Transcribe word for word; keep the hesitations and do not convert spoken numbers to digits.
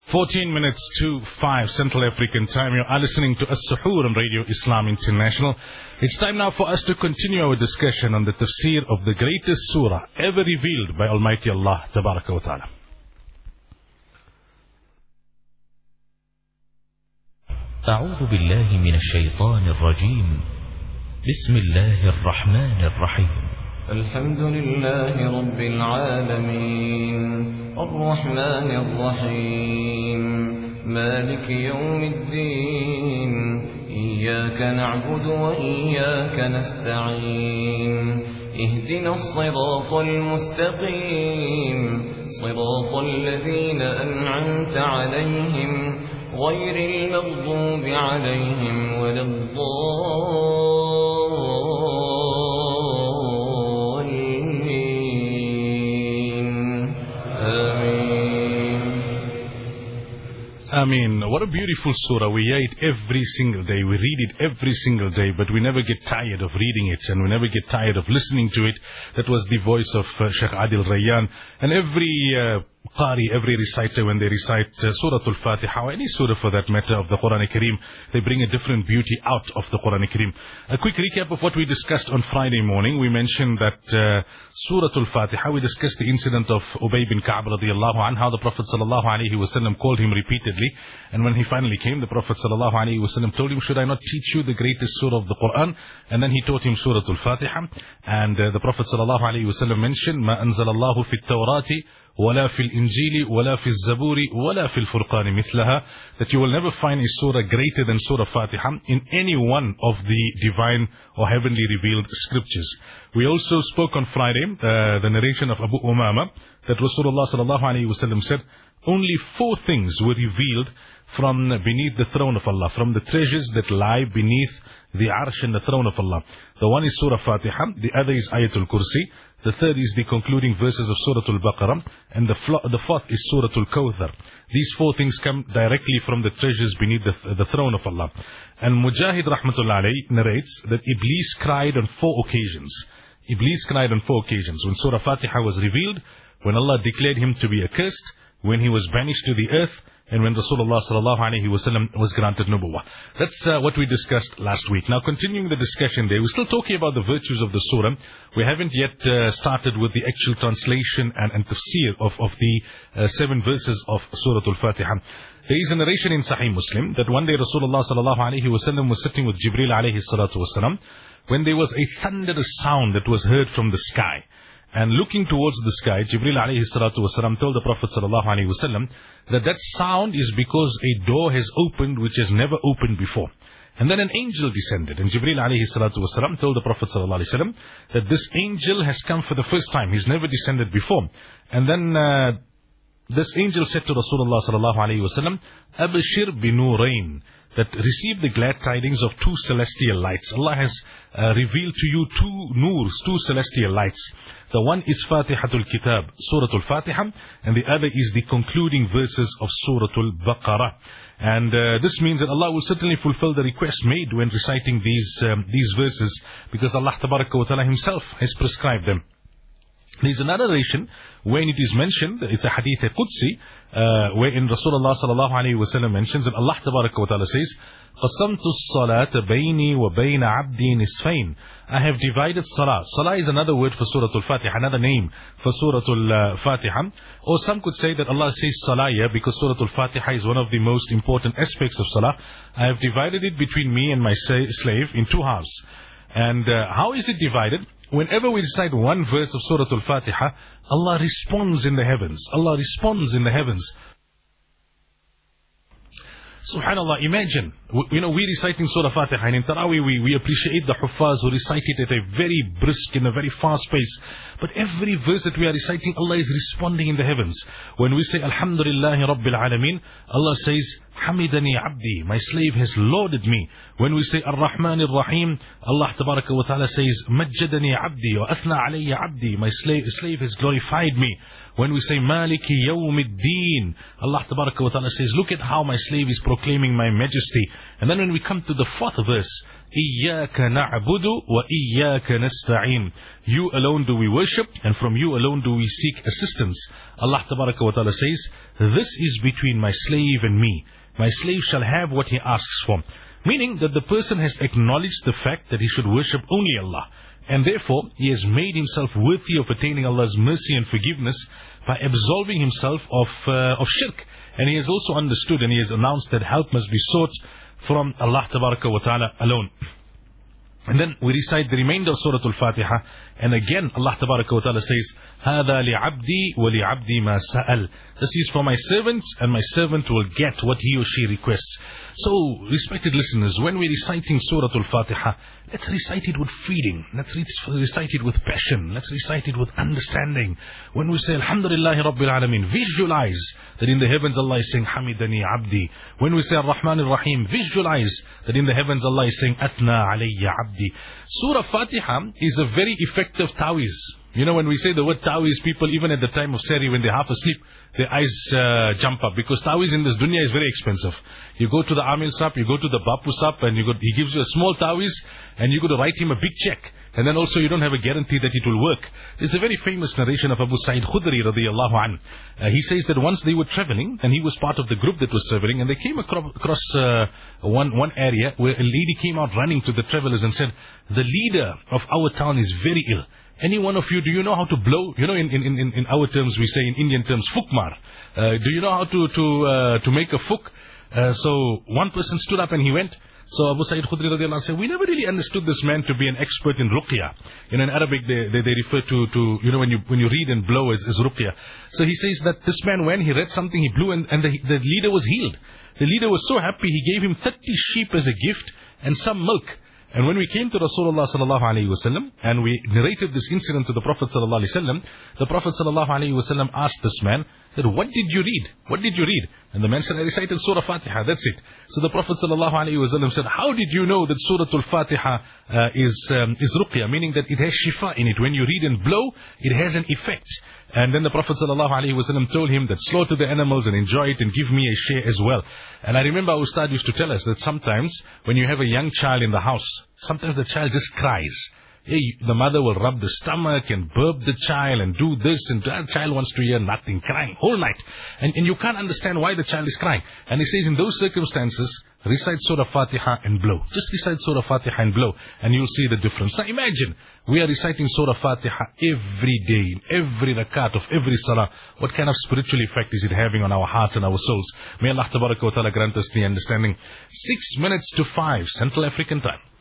fourteen minutes to five Central African time. You are listening to As-Suhoor on Radio Islam International. It's time now for us to continue our discussion on the tafsir of the greatest surah ever revealed by Almighty Allah Tabaraka wa Ta'ala. أعوذ بالله من الشيطان الرجيم بسم الله الرحمن الرحيم الحمد لله رب العالمين الرحمن الرحيم مالك يوم الدين إياك نعبد وإياك نستعين اهدنا الصراط المستقيم صراط الذين أنعمت عليهم غير المغضوب عليهم ولا الضالين آمين. Ameen. What a beautiful surah. We hear it every single day. We read it every single day, but we never get tired of reading it, and we never get tired of listening to it. That was the voice of uh, Sheikh Adil Rayyan. And every uh, Qari, every reciter, when they recite uh, Surah Al-Fatiha, or any surah for that matter of the Quran Kareem, they bring a different beauty out of the Quran Kareem. A quick recap of what we discussed on Friday morning. We mentioned that uh, Surah Al-Fatiha, we discussed the incident of Ubay bin Ka'b radiallahu anhu, how the Prophet sallallahu alayhi wa sallam called him repeatedly. And when he finally came, the Prophet sallallahu alayhi wa sallam told him, should I not teach you the greatest surah of the Quran? And then he taught him Surah Al-Fatiha. And uh, the Prophet sallallahu alayhi wa sallam mentioned, مَا أَنزَلَ اللَّهُ فِي التَّوْرَاتِ ولا في الإنجيل ولا في الزبور ولا في الفرقان مثلها, that you will never find a surah greater than Surah Fatiha in any one of the divine or heavenly revealed scriptures. We also spoke on Friday uh, the narration of Abu Umama, that Rasulullah sallallahu alayhi wa sallam said, only four things were revealed from beneath the throne of Allah, from the treasures that lie beneath the arsh and the throne of Allah. The one is Surah Fatiha, the other is Ayatul Kursi, the third is the concluding verses of Surah Al-Baqarah, and the, the fourth is Surah Al-Kawthar. These four things come directly from the treasures beneath the, the throne of Allah. And Mujahid Rahmatullah alayhi narrates that Iblis cried on four occasions. Iblis cried on four occasions. When Surah Fatiha was revealed, when Allah declared him to be accursed, when he was banished to the earth, and when Rasulullah sallallahu alayhi wa sallam was granted nubuwwah. That's uh, what we discussed last week. Now, continuing the discussion there, we're still talking about the virtues of the surah. We haven't yet uh, started with the actual translation and, and tafsir of, of the uh, seven verses of Surah Al-Fatiha. There is a narration in Sahih Muslim that one day Rasulullah sallallahu alayhi wa sallam was sitting with Jibreel alayhi salatu wasalam, when there was a thunderous sound that was heard from the sky. And looking towards the sky, Jibreel alayhi salatu wasalam told the Prophet sallallahu alayhi wasallam that that sound is because a door has opened which has never opened before. And then an angel descended, and Jibreel alayhi salatu wasalam told the Prophet sallallahu alayhi wasallam that this angel has come for the first time. He's never descended before. And then uh, this angel said to Rasulullah sallallahu alayhi wasallam, Abshir bi nurayn, that receive the glad tidings of two celestial lights. Allah has uh, revealed to you two noors, two celestial lights. The one is Fatihatul Kitab, Surah Al-Fatiha, and the other is the concluding verses of Surah Al-Baqarah. And uh, this means that Allah will certainly fulfill the request made when reciting these um, these verses, because Allah Tabaraka wa Ta'ala Himself has prescribed them. There is another narration when it is mentioned, it's a hadith Qudsi, uh, wherein Rasulullah sallallahu alayhi wa sallam mentions that Allah Tabaraka wa Ta'ala says, قَسَمْتُ الصَّلَاةَ بَيْنِي وَبَيْنَ عَبْدِي نِصْفَيْنِ. I have divided Salah. Salah is another word for Surah Al-Fatiha, another name for Surah Al-Fatiha. Or some could say that Allah says Salah here because Surah Al-Fatiha is one of the most important aspects of Salah. I have divided it between me and my slave in two halves. And uh, how is it divided? Whenever we recite one verse of Surah Al-Fatiha, Allah responds in the heavens. Allah responds in the heavens. Subhanallah, imagine, you know, we reciting Surah Fatiha, and in Taraweeh we, we appreciate the Huffaz who recite it at a very brisk, in a very fast pace. But every verse that we are reciting, Allah is responding in the heavens. When we say Alhamdulillahi Rabbil Alameen, Allah says, Hamidani Abdi, my slave has lauded me. When we say Ar-Rahman Ar-Rahim, Allah Tabaraka wa Ta'ala says, Majjadani Abdi, wa Athna Alayya Abdi, my slave, slave has glorified me. When we say Maliki Yawmiddin, Allah Tabaraka wa Ta'ala says, look at how my slave is proclaiming my majesty. And then when we come to the fourth verse, إِيَّاكَ نَعْبُدُ وَإِيَّاكَ نَسْتَعِينُ. You alone do we worship, and from you alone do we seek assistance. Allah Tabaraka wa Ta'ala says, this is between my slave and me. My slave shall have what he asks for. Meaning that the person has acknowledged the fact that he should worship only Allah. And therefore, he has made himself worthy of attaining Allah's mercy and forgiveness by absolving himself of, uh, of shirk. And he has also understood and he has announced that help must be sought from Allah Tabaraka wa Ta'ala alone. And then we recite the remainder of Surah Al-Fatiha. And again, Allah Tabaraka wa Ta'ala says, هَذَا لِعَبْدِي وَلِعَبْدِي مَا سَأَلْ. This is for my servant, and my servant will get what he or she requests. So, respected listeners, when we're reciting Surah Al-Fatiha, let's recite it with feeling. Let's recite it with passion. Let's recite it with understanding. When we say, Alhamdulillahi Rabbil Alameen, visualize that in the heavens Allah is saying, Hamidani Abdi. When we say Ar-Rahman Ar-Rahim, visualize that in the heavens Allah is saying, Athna Alayya Abdi. Surah Fatiha is a very effective tawiz. You know, when we say the word tawiz, people, even at the time of Sari, when they're half asleep, their eyes uh, jump up. Because tawiz in this dunya is very expensive. You go to the Amil Sap, you go to the Bapu Sap, and you go, he gives you a small tawiz, and you got to write him a big check. And then also you don't have a guarantee that it will work. There's a very famous narration of Abu Sa'id Khudri radiyallahu an. Uh, he says that once they were traveling, and he was part of the group that was traveling, and they came across, across uh, one, one area where a lady came out running to the travelers and said, the leader of our town is very ill. Any one of you, do you know how to blow? You know, in, in, in, in our terms, we say in Indian terms, fukmar. Uh, do you know how to, to, uh, to make a fuk? Uh, so one person stood up and he went. So Abu Sa'id Khudri radiallahu anh said, we never really understood this man to be an expert in ruqya. You know, in Arabic, they, they, they refer to, to, you know, when you, when you read and blow as, as ruqya. So he says that this man, when he read something, he blew and, and the, the leader was healed. The leader was so happy, he gave him thirty sheep as a gift and some milk. And when we came to Rasulullah sallallahu alayhi wa sallam, and we narrated this incident to the Prophet sallallahu alayhi wa sallam, the Prophet sallallahu alayhi wa sallam asked this man, that, what did you read? What did you read? And the man said, I recited Surah Fatiha, that's it. So the Prophet sallallahu alayhi wa sallam said, how did you know that Surah Al-Fatiha uh, is, um, is ruqya? Meaning that it has shifa in it. When you read and blow, it has an effect. And then the Prophet sallallahu alayhi wa sallam told him that slaughter the animals and enjoy it and give me a share as well. And I remember our Ustad used to tell us that sometimes when you have a young child in the house, sometimes the child just cries. Hey, the mother will rub the stomach and burp the child and do this, and the child wants to hear nothing, crying whole night. And, and you can't understand why the child is crying. And he says in those circumstances, recite Surah Fatiha and blow. Just recite Surah Fatiha and blow, and you'll see the difference. Now imagine, we are reciting Surah Fatiha every day, in every rakat of every salah. What kind of spiritual effect is it having on our hearts and our souls? May Allah Tabaraka wa Ta'ala grant us the understanding. Six minutes to five, Central African time.